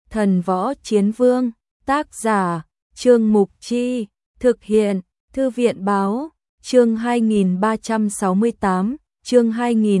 Thần Võ Chiến Vương, tác giả, Trương Mục Chi, thực hiện, Thư viện Báo, chương 2368, chương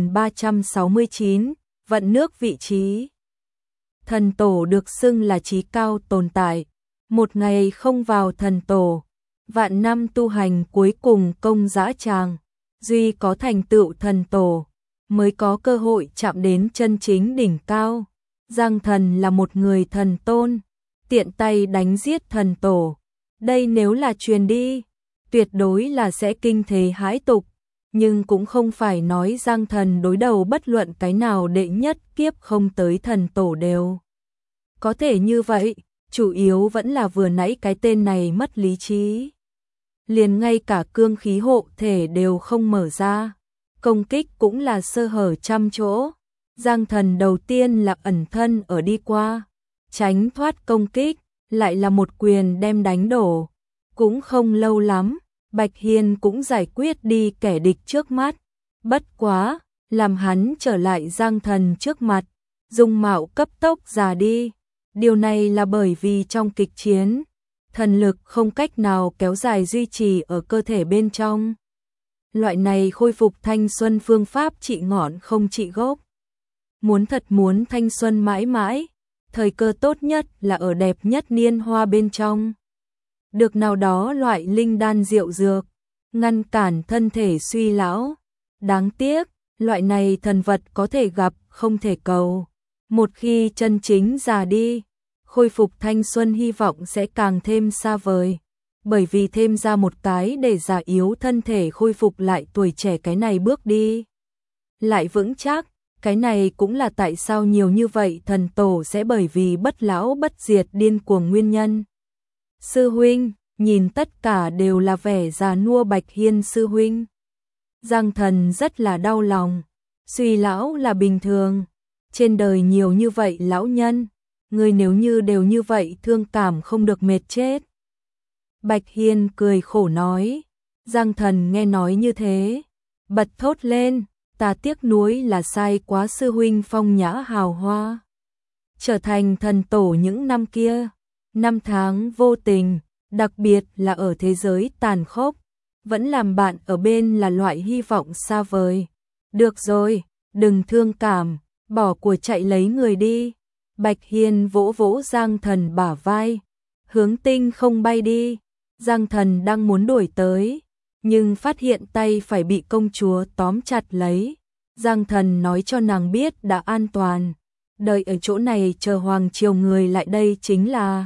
2369, vận nước vị trí. Thần tổ được xưng là trí cao tồn tại, một ngày không vào thần tổ, vạn năm tu hành cuối cùng công dã tràng, duy có thành tựu thần tổ, mới có cơ hội chạm đến chân chính đỉnh cao. Giang Thần là một người thần tôn, tiện tay đánh giết thần tổ. Đây nếu là truyền đi, tuyệt đối là sẽ kinh thế hãi tục, nhưng cũng không phải nói Giang Thần đối đầu bất luận cái nào đệ nhất kiếp không tới thần tổ đều có thể như vậy, chủ yếu vẫn là vừa nãy cái tên này mất lý trí. Liền ngay cả cương khí hộ thể đều không mở ra, công kích cũng là sơ hở trăm chỗ. Giang Thần đầu tiên là ẩn thân ở đi qua, tránh thoát công kích, lại là một quyền đem đánh đổ. Cũng không lâu lắm, Bạch Hiên cũng giải quyết đi kẻ địch trước mắt. Bất quá, làm hắn trở lại Giang Thần trước mặt, dung mạo cấp tốc già đi. Điều này là bởi vì trong kịch chiến, thần lực không cách nào kéo dài duy trì ở cơ thể bên trong. Loại này khôi phục thanh xuân phương pháp trị ngọn không trị gốc. Muốn thanh xuân mãi mãi, thời cơ tốt nhất là ở đẹp nhất niên hoa bên trong. Được nào đó loại linh đan diệu dược, ngăn cản thân thể suy lão. Đáng tiếc, loại này thần vật có thể gặp, không thể cầu. Một khi chân chính già đi, khôi phục thanh xuân hy vọng sẽ càng thêm xa vời. Bởi vì thêm ra một cái để già yếu thân thể khôi phục lại tuổi trẻ cái này bước đi lại vững chắc. Cái này cũng là tại sao nhiều như vậy thần tổ sẽ bởi vì bất lão bất diệt điên cuồng nguyên nhân. Sư huynh, nhìn tất cả đều là vẻ già nua Bạch Hiên sư huynh. Giang Thần rất là đau lòng, suy lão là bình thường. Trên đời nhiều như vậy lão nhân, người nếu như đều như vậy thương cảm không được mệt chết. Bạch Hiên cười khổ nói. Giang Thần nghe nói như thế, bật thốt lên. Ta tiếc nuối là sai quá sư huynh phong nhã hào hoa. Trở thành thần tổ những năm kia, năm tháng vô tình, đặc biệt là ở thế giới tàn khốc, vẫn làm bạn ở bên là loại hy vọng xa vời. Được rồi, đừng thương cảm, bỏ của chạy lấy người đi. Bạch Hiên vỗ vỗ Giang Thần bả vai, hướng tinh không bay đi. Giang Thần đang muốn đuổi tới, nhưng phát hiện tay phải bị công chúa tóm chặt lấy. Giang Thần nói cho nàng biết đã an toàn, đợi ở chỗ này chờ hoàng triều người lại đây chính là.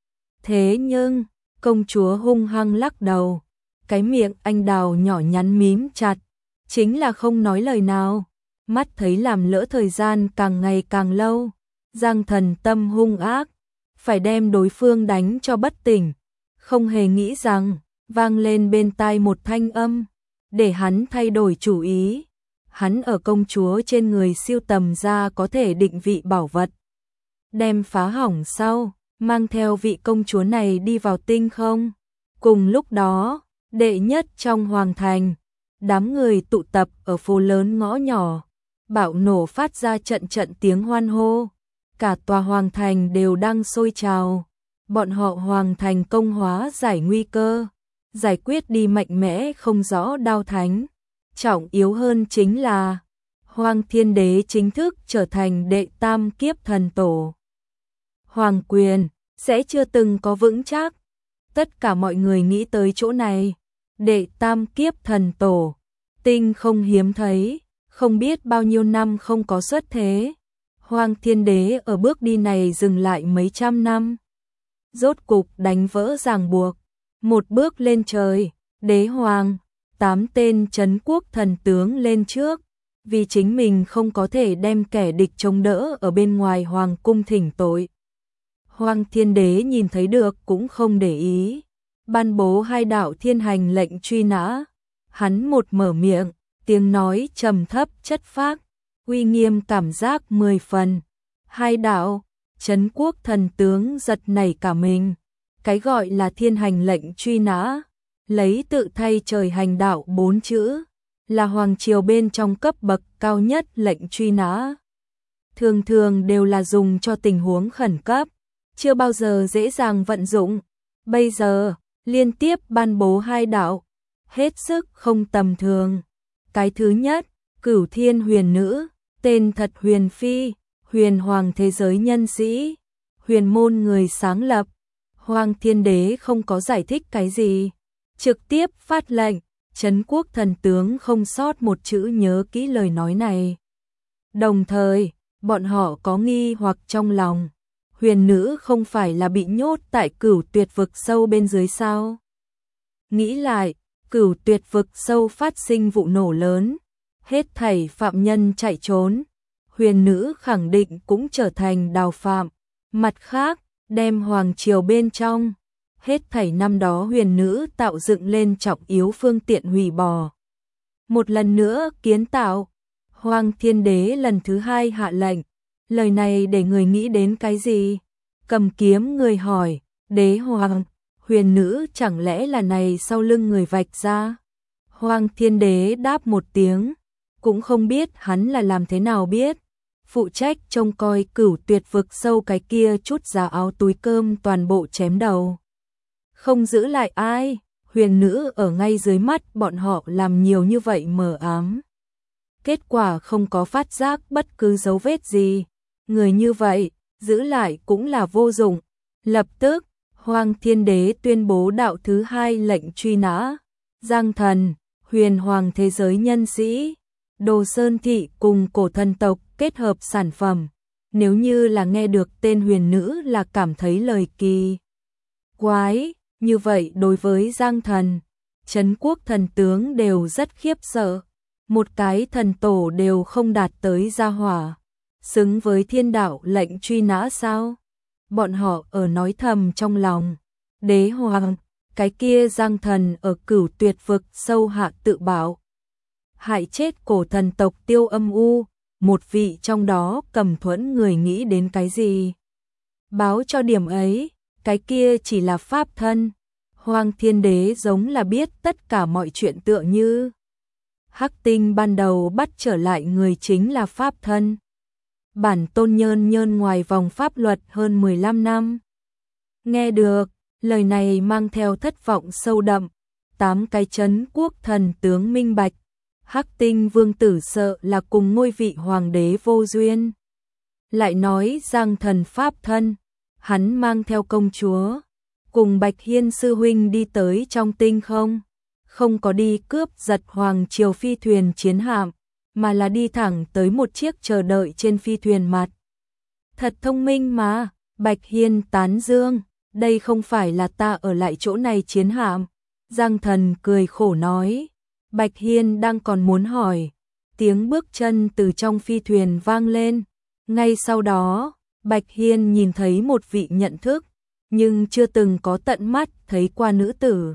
Thế nhưng, công chúa hung hăng lắc đầu, cái miệng anh đào nhỏ nhắn mím chặt, chính là không nói lời nào, mắt thấy làm lỡ thời gian càng ngày càng lâu. Giang Thần tâm hung ác, phải đem đối phương đánh cho bất tỉnh, không hề nghĩ rằng vang lên bên tai một thanh âm, để hắn thay đổi chủ ý. Hắn ở công chúa trên người siêu tầm ra có thể định vị bảo vật, đem phá hỏng sau, mang theo vị công chúa này đi vào tinh không. Cùng lúc đó, đệ nhất trong hoàng thành, đám người tụ tập ở phố lớn ngõ nhỏ, bạo nổ phát ra trận trận tiếng hoan hô, cả tòa hoàng thành đều đang sôi trào. Bọn họ hoàng thành công hóa giải nguy cơ, giải quyết đi mạnh mẽ không rõ đao thánh. Trọng yếu hơn chính là Hoàng Thiên Đế chính thức trở thành đệ tam kiếp thần tổ. Hoàng quyền sẽ chưa từng có vững chắc. Tất cả mọi người nghĩ tới chỗ này. Đệ tam kiếp thần tổ, tinh không hiếm thấy, không biết bao nhiêu năm không có xuất thế. Hoàng Thiên Đế ở bước đi này dừng lại mấy trăm năm. Rốt cục đánh vỡ ràng buộc, một bước lên trời, đế hoàng. 8 tên trấn quốc thần tướng lên trước, vì chính mình không có thể đem kẻ địch chống đỡ ở bên ngoài hoàng cung thỉnh tội. Hoàng Thiên Đế nhìn thấy được cũng không để ý, ban bố 2 đạo thiên hành lệnh truy nã. Hắn một mở miệng, tiếng nói trầm thấp chất phác, uy nghiêm cảm giác 10 phần. 2 đạo, trấn quốc thần tướng giật nảy cả mình. Cái gọi là thiên hành lệnh truy nã, lấy tự thay trời hành đạo 4 chữ, là hoàng triều bên trong cấp bậc cao nhất lệnh truy nã. Thường thường đều là dùng cho tình huống khẩn cấp, chưa bao giờ dễ dàng vận dụng. Bây giờ, liên tiếp ban bố hai đạo, hết sức không tầm thường. Cái thứ nhất, Cửu Thiên Huyền Nữ, tên thật Huyền Phi, huyền hoàng thế giới nhân sĩ, huyền môn người sáng lập. Hoàng Thiên Đế không có giải thích cái gì, trực tiếp phát lệnh, trấn quốc thần tướng không sót một chữ nhớ kỹ lời nói này. Đồng thời, bọn họ có nghi hoặc trong lòng, huyền nữ không phải là bị nhốt tại Cửu Tuyệt vực sâu bên dưới sao? Nghĩ lại, Cửu Tuyệt vực sâu phát sinh vụ nổ lớn, hết thảy phạm nhân chạy trốn, huyền nữ khẳng định cũng trở thành đào phạm. Mặt khác, đem hoàng triều bên trong, hết thảy năm đó huyền nữ tạo dựng lên trọng yếu phương tiện hủy bỏ. Một lần nữa kiến tạo, Hoàng Thiên Đế lần thứ hai hạ lệnh, lời này để người nghĩ đến cái gì? Cầm kiếm người hỏi, đế hoàng, huyền nữ chẳng lẽ là này sau lưng người vạch ra? Hoàng Thiên Đế đáp một tiếng, cũng không biết hắn là làm thế nào biết. Phụ trách trông coi Cửu Tuyệt vực sâu cái kia chút giá áo túi cơm toàn bộ chém đầu. Không giữ lại ai, huyền nữ ở ngay dưới mắt bọn họ làm nhiều như vậy mờ ám. Kết quả không có phát giác bất cứ dấu vết gì. Người như vậy, giữ lại cũng là vô dụng. Lập tức, Hoàng Thiên Đế tuyên bố đạo thứ hai lệnh truy nã. Giang Thần, huyền hoàng thế giới nhân sĩ, Đồ Sơn Thị cùng cổ thần tộc kết hợp sản phẩm. Nếu như là nghe được tên huyền nữ là cảm thấy lời kỳ quái, như vậy đối với Giang Thần, trấn quốc thần tướng đều rất khiếp sợ. Một cái thần tổ đều không đạt tới gia hỏa, xứng với thiên đạo lệnh truy nã sao? Bọn họ ở nói thầm trong lòng, đế hoàng, cái kia Giang Thần ở Cửu Tuyệt vực sâu hạ tự bảo, hại chết cổ thần tộc Tiêu Âm U, một vị trong đó cầm thuẫn người nghĩ đến cái gì? Báo cho điểm ấy, cái kia chỉ là pháp thân. Hoàng Thiên Đế giống là biết tất cả mọi chuyện tựa như Hắc Tinh ban đầu bắt trở lại người chính là pháp thân. Bản tôn nhơn nhơn ngoài vòng pháp luật hơn 15 năm. Nghe được, lời này mang theo thất vọng sâu đậm. 8 cái trấn quốc thần tướng minh bạch. Hắc Tinh vương tử sợ là cùng ngôi vị hoàng đế vô duyên. Lại nói Giang Thần pháp thân, hắn mang theo công chúa, cùng Bạch Hiên sư huynh đi tới trong tinh không. Không có đi cướp giật hoàng triều phi thuyền chiến hạm, mà là đi thẳng tới một chiếc chờ đợi trên phi thuyền mặt. Thật thông minh mà, Bạch Hiên tán dương, đây không phải là ta ở lại chỗ này chiến hạm. Giang Thần cười khổ nói, Bạch Hiên đang còn muốn hỏi, tiếng bước chân từ trong phi thuyền vang lên. Ngay sau đó, Bạch Hiên nhìn thấy một vị nhận thức, nhưng chưa từng có tận mắt thấy qua nữ tử.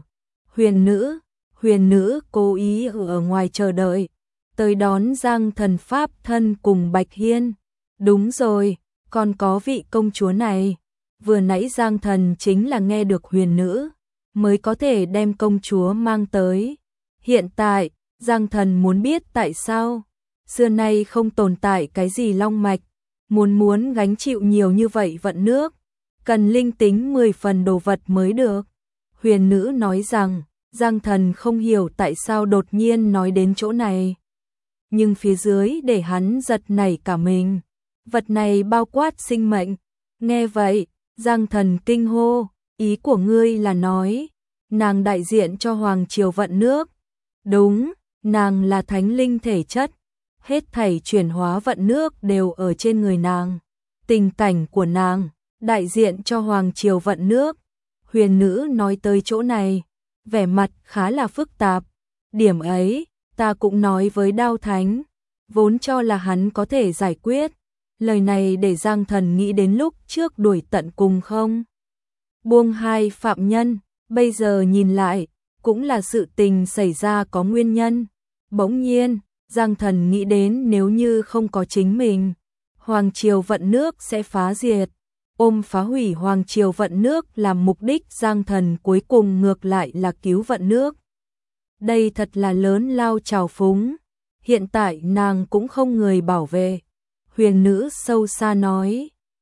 Huyền nữ cố ý ở ngoài chờ đợi, tới đón Giang Thần pháp thân cùng Bạch Hiên. Đúng rồi, còn có vị công chúa này. Vừa nãy Giang Thần chính là nghe được huyền nữ, mới có thể đem công chúa mang tới. Hiện tại, Giang Thần muốn biết tại sao, xưa nay không tồn tại cái gì long mạch, muốn gánh chịu nhiều như vậy vận nước, cần linh tính 10 phần đồ vật mới được. Huyền nữ nói rằng, Giang Thần không hiểu tại sao đột nhiên nói đến chỗ này. Nhưng phía dưới để hắn giật nảy cả mình. Vật này bao quát sinh mệnh. Nghe vậy, Giang Thần kinh hô, ý của ngươi là nói, nàng đại diện cho hoàng triều vận nước. Đúng, nàng là thánh linh thể chất. Hết thảy chuyển hóa vận nước đều ở trên người nàng. Tình cảnh của nàng, đại diện cho hoàng triều vận nước. Huyền nữ nói tới chỗ này, vẻ mặt khá là phức tạp. Điểm ấy, ta cũng nói với Đao Thánh, vốn cho là hắn có thể giải quyết. Lời này để Giang Thần nghĩ đến lúc trước đuổi tận cùng không. Buông hai phạm nhân, bây giờ nhìn lại, cũng là sự tình xảy ra có nguyên nhân. Bỗng nhiên, Giang Thần nghĩ đến nếu như không có chính mình, hoàng triều vận nước sẽ phá diệt. Ôm phá hủy hoàng triều vận nước làm mục đích, Giang Thần cuối cùng ngược lại là cứu vận nước. Đây thật là lớn lao trào phúng. Hiện tại nàng cũng không người bảo vệ. Huyền nữ sâu xa nói,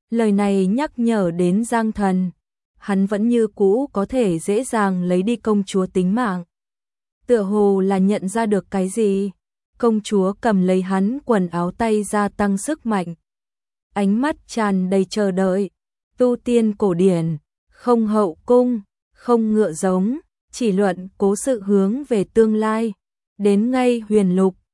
Lời này nhắc nhở đến Giang Thần, hắn vẫn như cũ có thể dễ dàng lấy đi công chúa tính mạng. Tựa hồ là nhận ra được cái gì, công chúa cầm lấy hắn quần áo tay gia tăng sức mạnh. Ánh mắt tràn đầy chờ đợi, tu tiên cổ điển, không hậu cung, không ngựa giống, chỉ luận cố sự hướng về tương lai. Đến ngay huyền lục,